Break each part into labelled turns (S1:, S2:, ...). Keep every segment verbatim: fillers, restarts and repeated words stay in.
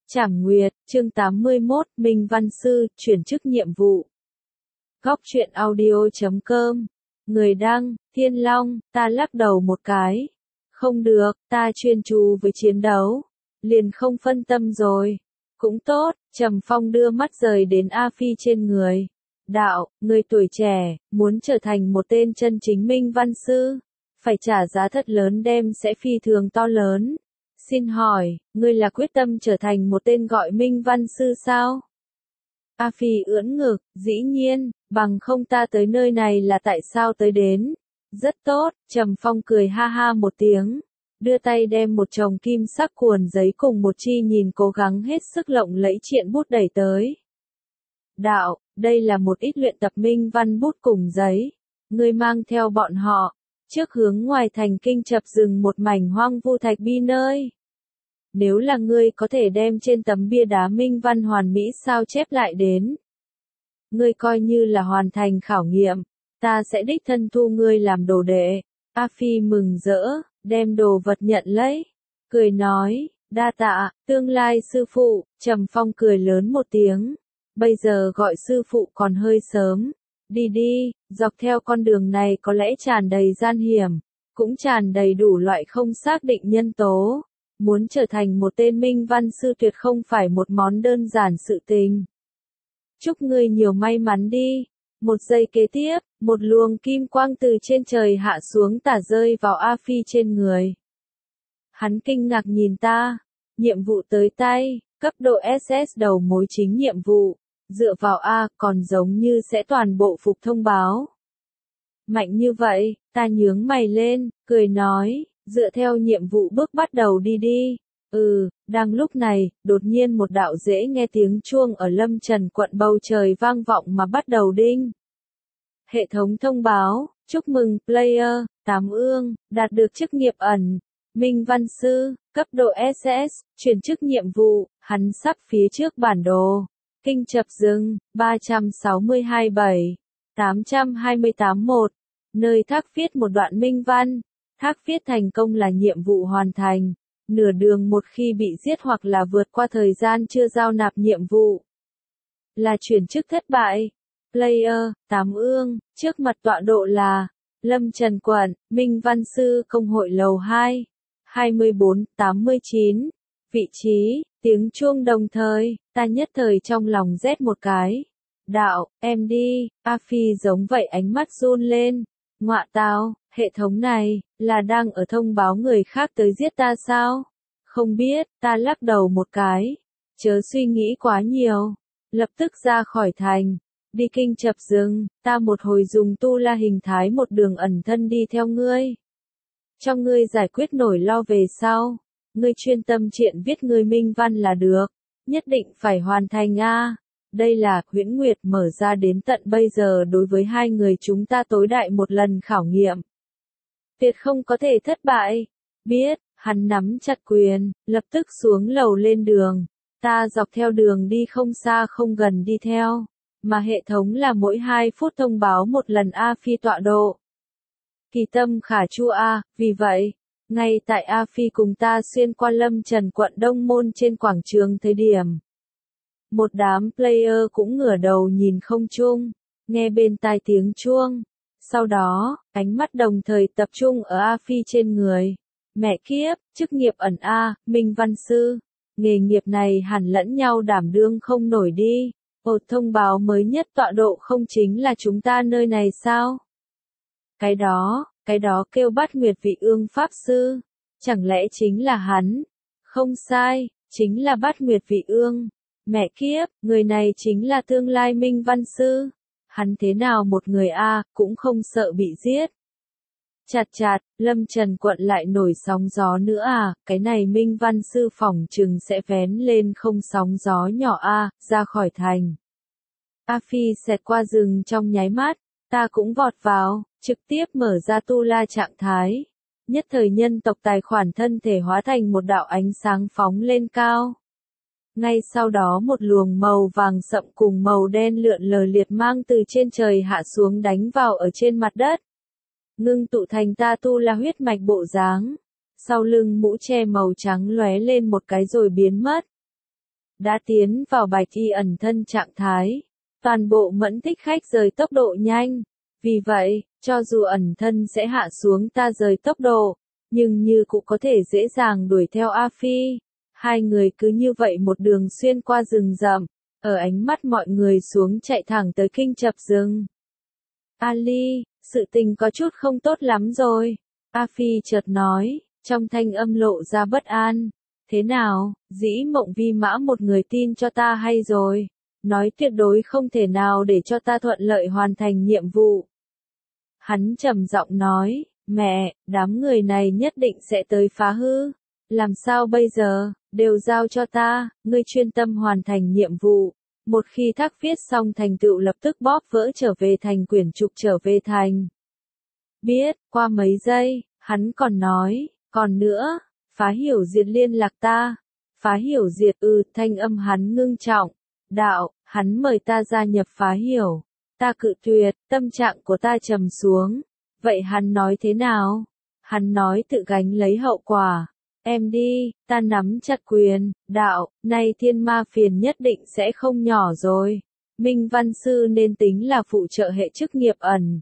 S1: Trảm Nguyệt, chương tám mươi mốt, Minh Văn Sư, chuyển chức nhiệm vụ. Góc truyện audio chấm com. Người đăng, Thiên Long, ta lắc đầu một cái. Không được, ta chuyên chú với chiến đấu. Liền không phân tâm rồi. Cũng tốt, Trầm Phong đưa mắt rời đến A Phi trên người. Đạo, người tuổi trẻ, muốn trở thành một tên chân chính Minh Văn Sư. Phải trả giá thật lớn đem sẽ phi thường to lớn. Xin hỏi, ngươi là quyết tâm trở thành một tên gọi Minh Văn Sư sao? A Phi ưỡn ngực, dĩ nhiên, bằng không ta tới nơi này là tại sao tới đến. Rất tốt, Trầm Phong cười ha ha một tiếng, đưa tay đem một chồng kim sắc cuộn giấy cùng một chi nhìn cố gắng hết sức lộng lẫy triện bút đẩy tới. Đạo, đây là một ít luyện tập minh văn bút cùng giấy. Ngươi mang theo bọn họ, trước hướng ngoài thành kinh chập rừng một mảnh hoang vu thạch bi nơi. Nếu là ngươi có thể đem trên tấm bia đá minh văn hoàn mỹ sao chép lại đến, ngươi coi như là hoàn thành khảo nghiệm, ta sẽ đích thân thu ngươi làm đồ đệ. A Phi mừng rỡ, đem đồ vật nhận lấy, cười nói, đa tạ, tương lai sư phụ. Trầm Phong cười lớn một tiếng, bây giờ gọi sư phụ còn hơi sớm, đi đi, dọc theo con đường này có lẽ tràn đầy gian hiểm, cũng tràn đầy đủ loại không xác định nhân tố. Muốn trở thành một tên Minh Văn Sư tuyệt không phải một món đơn giản sự tình. Chúc ngươi nhiều may mắn đi. Một giây kế tiếp, một luồng kim quang từ trên trời hạ xuống tả rơi vào A Phi trên người. Hắn kinh ngạc nhìn ta. Nhiệm vụ tới tay, cấp độ ét ét đầu mối chính nhiệm vụ. Dựa vào A còn giống như sẽ toàn bộ phục thông báo. Mạnh như vậy, ta nhướng mày lên, cười nói. Dựa theo nhiệm vụ bước bắt đầu đi đi. Ừ, đang lúc này, đột nhiên một đạo dễ nghe tiếng chuông ở Lâm Trần quận bầu trời vang vọng mà bắt đầu đinh. Hệ thống thông báo, chúc mừng player, Tám Ương, đạt được chức nghiệp ẩn. Minh Văn Sư, cấp độ ét ét, chuyển chức nhiệm vụ, hắn sắp phía trước bản đồ. Kinh chập rừng, ba trăm sáu mươi hai bảy, tám trăm hai mươi tám một. Nơi thác viết một đoạn minh văn. Thác viết thành công là nhiệm vụ hoàn thành. Nửa đường một khi bị giết hoặc là vượt qua thời gian chưa giao nạp nhiệm vụ, là chuyển chức thất bại. Player, Tám Ương, trước mặt tọa độ là Lâm Trần quận, Minh Văn Sư công hội lầu hai, hai mươi bốn tám mươi chín. Vị trí, tiếng chuông đồng thời, ta nhất thời trong lòng rét một cái. Đạo, em đi. A Phi giống vậy ánh mắt run lên. Ngọa tao, hệ thống này, là đang ở thông báo người khác tới giết ta sao? Không biết, ta lắc đầu một cái. Chớ suy nghĩ quá nhiều. Lập tức ra khỏi thành. Đi kinh chập rừng, ta một hồi dùng tu la hình thái một đường ẩn thân đi theo ngươi. Cho ngươi giải quyết nổi lo về sau. Ngươi chuyên tâm triện viết ngươi minh văn là được. Nhất định phải hoàn thành a. Đây là Huyễn Nguyệt mở ra đến tận bây giờ đối với hai người chúng ta tối đại một lần khảo nghiệm. Tuyệt không có thể thất bại. Biết, hắn nắm chặt quyền, lập tức xuống lầu lên đường. Ta dọc theo đường đi không xa không gần đi theo. Mà hệ thống là mỗi hai phút thông báo một lần A Phi tọa độ. Kỳ tâm khả chu A, vì vậy, ngay tại A Phi cùng ta xuyên qua Lâm Trần quận Đông Môn trên quảng trường thời điểm. Một đám player cũng ngửa đầu nhìn không trung, nghe bên tai tiếng chuông. Sau đó, ánh mắt đồng thời tập trung ở A Phi trên người. Mẹ kiếp, chức nghiệp ẩn A, Minh Văn Sư. Nghề nghiệp này hẳn lẫn nhau đảm đương không nổi đi. Một thông báo mới nhất tọa độ không chính là chúng ta nơi này sao? Cái đó, cái đó kêu Bát Nguyệt Vị Ương Pháp Sư. Chẳng lẽ chính là hắn? Không sai, chính là Bát Nguyệt Vị Ương. Mẹ kiếp, người này chính là tương lai Minh Văn Sư. Hắn thế nào một người A, cũng không sợ bị giết. Chặt chặt, Lâm Trần quận lại nổi sóng gió nữa à, cái này Minh Văn Sư phỏng chừng sẽ vén lên không sóng gió nhỏ A, ra khỏi thành. A Phi xẹt qua rừng trong nháy mắt, ta cũng vọt vào, trực tiếp mở ra tu la trạng thái. Nhất thời nhân tộc tài khoản thân thể hóa thành một đạo ánh sáng phóng lên cao. Ngay sau đó một luồng màu vàng sậm cùng màu đen lượn lờ liệt mang từ trên trời hạ xuống đánh vào ở trên mặt đất. Ngưng tụ thành ta tu la huyết mạch bộ dáng. Sau lưng mũ che màu trắng lóe lên một cái rồi biến mất. đã tiến vào bạch y ẩn thân trạng thái. Toàn bộ mẫn thích khách rời tốc độ nhanh. Vì vậy, cho dù ẩn thân sẽ hạ xuống ta rời tốc độ, nhưng như cũng có thể dễ dàng đuổi theo A Phi. Hai người cứ như vậy một đường xuyên qua rừng rậm, ở ánh mắt mọi người xuống chạy thẳng tới kinh chập rừng. Ali, sự tình có chút không tốt lắm rồi. A Phi chợt nói, trong thanh âm lộ ra bất an. Thế nào, dĩ mộng vi mã một người tin cho ta hay rồi. Nói tuyệt đối không thể nào để cho ta thuận lợi hoàn thành nhiệm vụ. Hắn trầm giọng nói, mẹ, đám người này nhất định sẽ tới phá hư. Làm sao bây giờ, đều giao cho ta, ngươi chuyên tâm hoàn thành nhiệm vụ. Một khi thác viết xong thành tựu lập tức bóp vỡ trở về thành quyển trục trở về thành. Biết, qua mấy giây, hắn còn nói, còn nữa, phá hiểu diệt liên lạc ta. Phá hiểu diệt ư, thanh âm hắn ngưng trọng. Đạo, hắn mời ta gia nhập phá hiểu. Ta cự tuyệt, tâm trạng của ta trầm xuống. Vậy hắn nói thế nào? Hắn nói tự gánh lấy hậu quả. Em đi, ta nắm chặt quyền, đạo, nay thiên ma phiền nhất định sẽ không nhỏ rồi. Minh Văn Sư nên tính là phụ trợ hệ chức nghiệp ẩn.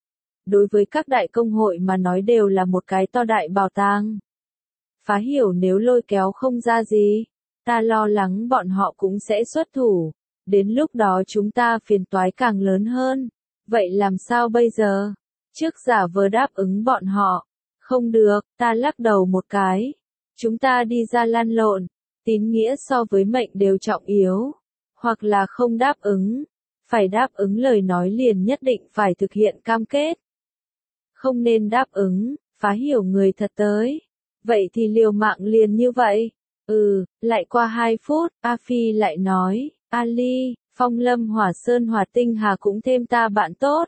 S1: Đối với các đại công hội mà nói đều là một cái to đại bảo tàng. Phá hiểu nếu lôi kéo không ra gì, ta lo lắng bọn họ cũng sẽ xuất thủ. Đến lúc đó chúng ta phiền toái càng lớn hơn. Vậy làm sao bây giờ? Trước giả vờ đáp ứng bọn họ. Không được, ta lắc đầu một cái. Chúng ta đi ra lăn lộn. Tín nghĩa so với mệnh đều trọng yếu. Hoặc là không đáp ứng. Phải đáp ứng lời nói liền nhất định phải thực hiện cam kết. Không nên đáp ứng, phá hiểu người thật tới. Vậy thì liều mạng liền như vậy. Ừ, lại qua hai phút, A Phi lại nói, Ali, Phong Lâm Hỏa Sơn Hỏa Tinh Hà cũng thêm ta bạn tốt.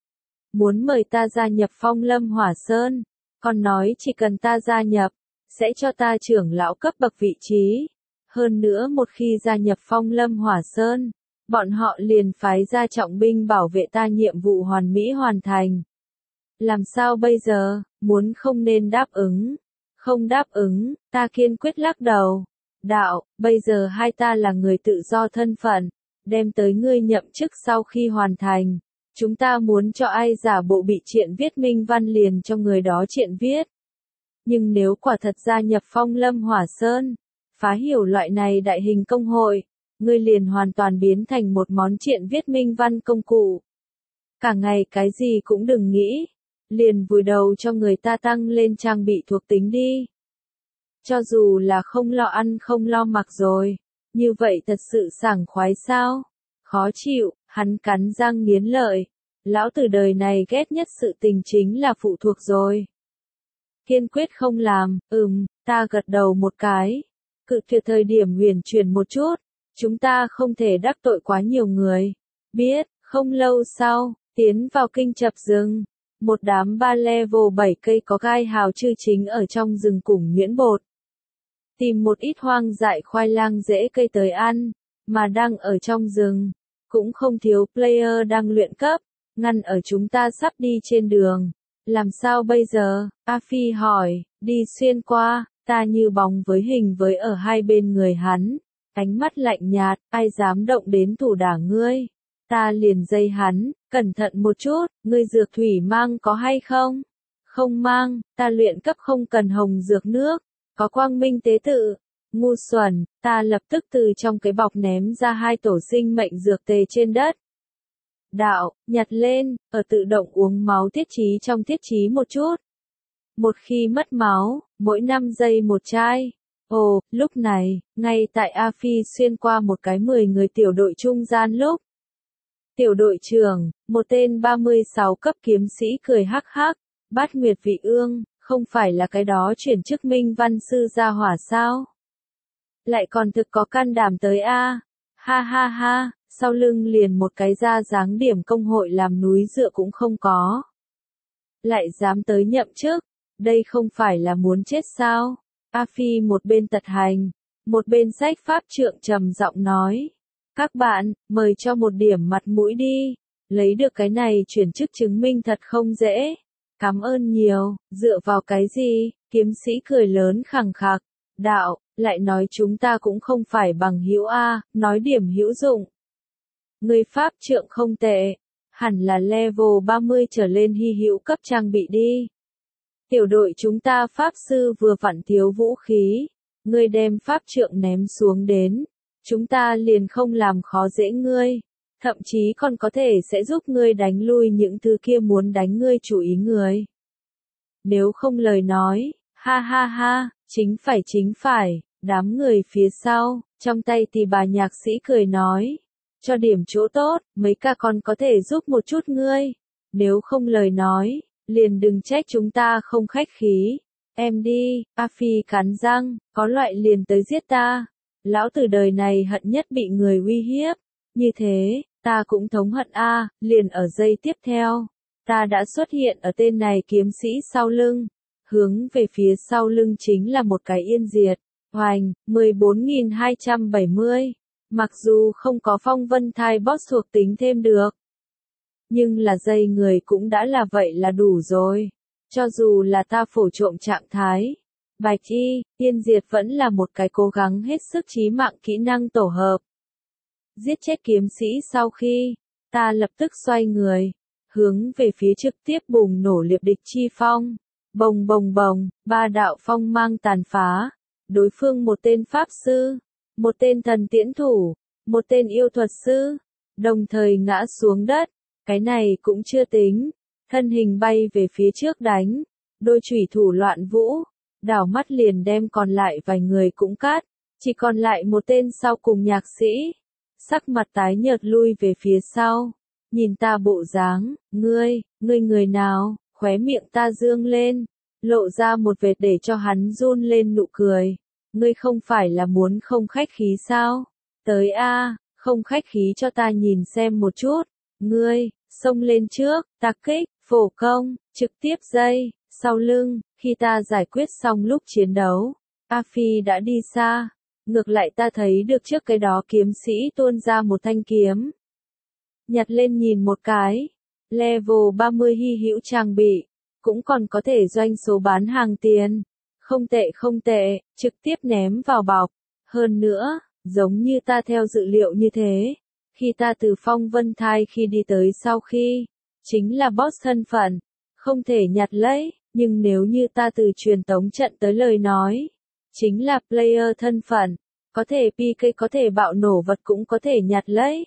S1: Muốn mời ta gia nhập Phong Lâm Hỏa Sơn, còn nói chỉ cần ta gia nhập, sẽ cho ta trưởng lão cấp bậc vị trí. Hơn nữa một khi gia nhập Phong Lâm Hỏa Sơn, bọn họ liền phái ra trọng binh bảo vệ ta nhiệm vụ hoàn mỹ hoàn thành. Làm sao bây giờ, muốn không nên đáp ứng. Không đáp ứng, ta kiên quyết lắc đầu. Đạo, bây giờ hai ta là người tự do thân phận, đem tới ngươi nhậm chức sau khi hoàn thành. Chúng ta muốn cho ai giả bộ bị triện viết minh văn liền cho người đó triện viết. Nhưng nếu quả thật gia nhập Phong Lâm Hỏa Sơn, phá hiểu loại này đại hình công hội, ngươi liền hoàn toàn biến thành một món triện viết minh văn công cụ. Cả ngày cái gì cũng đừng nghĩ. Liền vùi đầu cho người ta tăng lên trang bị thuộc tính đi. Cho dù là không lo ăn không lo mặc rồi, như vậy thật sự sảng khoái sao? Khó chịu, hắn cắn răng nghiến lợi. Lão tử đời này ghét nhất sự tình chính là phụ thuộc rồi. Kiên quyết không làm, ừm, ta gật đầu một cái. Cự tuyệt thời điểm huyền chuyển một chút, chúng ta không thể đắc tội quá nhiều người. Biết, không lâu sau, tiến vào kinh chập rừng. Một đám ba level bảy cây có gai hào chư chính ở trong rừng cùng nhuyễn bột. Tìm một ít hoang dại khoai lang rễ cây tới ăn, mà đang ở trong rừng. Cũng không thiếu player đang luyện cấp, ngăn ở chúng ta sắp đi trên đường. Làm sao bây giờ? A Phi hỏi, đi xuyên qua, ta như bóng với hình với ở hai bên người hắn. Ánh mắt lạnh nhạt, ai dám động đến thủ đả ngươi? Ta liền dây hắn, cẩn thận một chút, ngươi dược thủy mang có hay không? Không mang, ta luyện cấp không cần hồng dược nước, có quang minh tế tự. Ngu xuẩn, ta lập tức từ trong cái bọc ném ra hai tổ sinh mệnh dược tề trên đất. Đạo, nhặt lên, ở tự động uống máu thiết trí trong thiết trí một chút. Một khi mất máu, mỗi năm giây một chai. Ồ, lúc này, ngay tại A Phi xuyên qua một cái mười người tiểu đội trung gian lúc. Tiểu đội trưởng, một tên ba mươi sáu cấp kiếm sĩ cười hắc hắc, Bát Nguyệt Vị Ương, không phải là cái đó chuyển chức Minh Văn Sư ra hỏa sao? Lại còn thực có can đảm tới a. Ha ha ha, sau lưng liền một cái ra dáng điểm công hội làm núi dựa cũng không có. Lại dám tới nhậm chức, đây không phải là muốn chết sao? A Phi một bên tật hành, một bên sách pháp trượng trầm giọng nói. Các bạn, mời cho một điểm mặt mũi đi. Lấy được cái này chuyển chức chứng minh thật không dễ. Cảm ơn nhiều, dựa vào cái gì? Kiếm sĩ cười lớn khẳng khặc. Đạo, lại nói chúng ta cũng không phải bằng hữu a, nói điểm hữu dụng. Người pháp trượng không tệ, hẳn là level ba mươi trở lên hy hữu cấp trang bị đi. Tiểu đội chúng ta pháp sư vừa vặn thiếu vũ khí, ngươi đem pháp trượng ném xuống đến, chúng ta liền không làm khó dễ ngươi, thậm chí còn có thể sẽ giúp ngươi đánh lui những thứ kia muốn đánh ngươi chủ ý người. Nếu không lời nói, ha ha ha, chính phải chính phải, đám người phía sau, trong tay thì bà nhạc sĩ cười nói, cho điểm chỗ tốt, mấy ca còn có thể giúp một chút ngươi, nếu không lời nói, liền đừng trách chúng ta không khách khí. Em đi, A Phi cắn răng, có loại liền tới giết ta. Lão tử đời này hận nhất bị người uy hiếp. Như thế, ta cũng thống hận A, liền ở giây tiếp theo. Ta đã xuất hiện ở tên này kiếm sĩ sau lưng. Hướng về phía sau lưng chính là một cái yên diệt. Hoành, mười bốn nghìn hai trăm bảy mươi. Mặc dù không có phong vân thai boss thuộc tính thêm được. Nhưng là dây người cũng đã là vậy là đủ rồi. Cho dù là ta phổ trộm trạng thái, bạch y, tiên diệt vẫn là một cái cố gắng hết sức chí mạng kỹ năng tổ hợp. Giết chết kiếm sĩ sau khi, ta lập tức xoay người, hướng về phía trực tiếp bùng nổ liệp địch chi phong. Bồng bồng bồng, ba đạo phong mang tàn phá. Đối phương một tên pháp sư, một tên thần tiễn thủ, một tên yêu thuật sư, đồng thời ngã xuống đất. Cái này cũng chưa tính. Thân hình bay về phía trước đánh, đôi chủy thủ loạn vũ, đảo mắt liền đem còn lại vài người cũng cắt, chỉ còn lại một tên sau cùng nhạc sĩ, sắc mặt tái nhợt lui về phía sau, nhìn ta bộ dáng, ngươi, ngươi người nào, khóe miệng ta dương lên, lộ ra một vệt để cho hắn run lên nụ cười, ngươi không phải là muốn không khách khí sao, tới a, không khách khí cho ta nhìn xem một chút, ngươi, xông lên trước, tạc kích. Phổ công, trực tiếp dây, sau lưng, khi ta giải quyết xong lúc chiến đấu, A Phi đã đi xa, ngược lại ta thấy được trước cái đó kiếm sĩ tuôn ra một thanh kiếm. Nhặt lên nhìn một cái, level ba mươi hy hữu trang bị, cũng còn có thể doanh số bán hàng tiền, không tệ không tệ, trực tiếp ném vào bọc, hơn nữa, giống như ta theo dự liệu như thế, khi ta từ phong vân thai khi đi tới sau khi, chính là boss thân phận, không thể nhặt lấy, nhưng nếu như ta từ truyền tống trận tới lời nói, chính là player thân phận, có thể pê ca có thể bạo nổ vật cũng có thể nhặt lấy.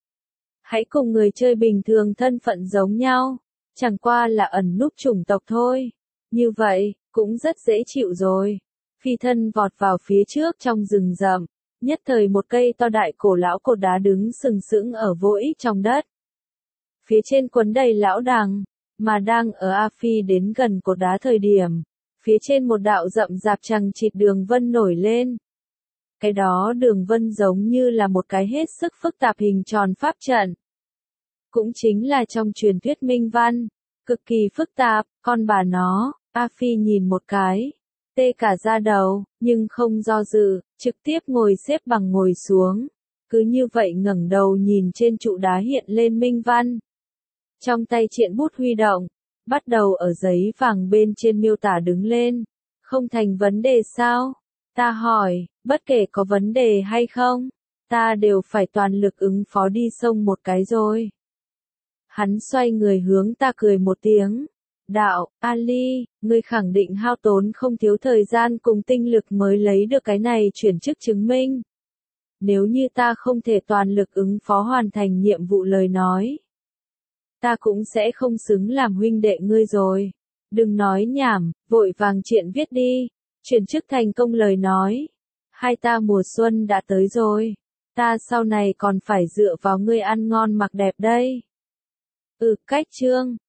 S1: Hãy cùng người chơi bình thường thân phận giống nhau, chẳng qua là ẩn núp chủng tộc thôi, như vậy, cũng rất dễ chịu rồi. Phi thân vọt vào phía trước trong rừng rậm, nhất thời một cây to đại cổ lão cột đá đứng sừng sững ở vô ích trong đất. Phía trên quấn đầy lão đằng, mà đang ở A Phi đến gần cột đá thời điểm, phía trên một đạo rậm rạp chằng chịt đường vân nổi lên. Cái đó đường vân giống như là một cái hết sức phức tạp hình tròn pháp trận. Cũng chính là trong truyền thuyết minh văn, cực kỳ phức tạp, con bà nó, A Phi nhìn một cái, tê cả da đầu, nhưng không do dự, trực tiếp ngồi xếp bằng ngồi xuống, cứ như vậy ngẩng đầu nhìn trên trụ đá hiện lên minh văn. Trong tay triện bút huy động, bắt đầu ở giấy vàng bên trên miêu tả đứng lên. Không thành vấn đề sao? Ta hỏi, bất kể có vấn đề hay không, ta đều phải toàn lực ứng phó đi sông một cái rồi. Hắn xoay người hướng ta cười một tiếng. Đạo, Ali, ngươi khẳng định hao tốn không thiếu thời gian cùng tinh lực mới lấy được cái này chuyển chức chứng minh. Nếu như ta không thể toàn lực ứng phó hoàn thành nhiệm vụ lời nói, ta cũng sẽ không xứng làm huynh đệ ngươi rồi. Đừng nói nhảm, vội vàng chuyện viết đi. Chuyển chức thành công lời nói. Hai ta mùa xuân đã tới rồi. Ta sau này còn phải dựa vào ngươi ăn ngon mặc đẹp đây. Ừ, cách chương.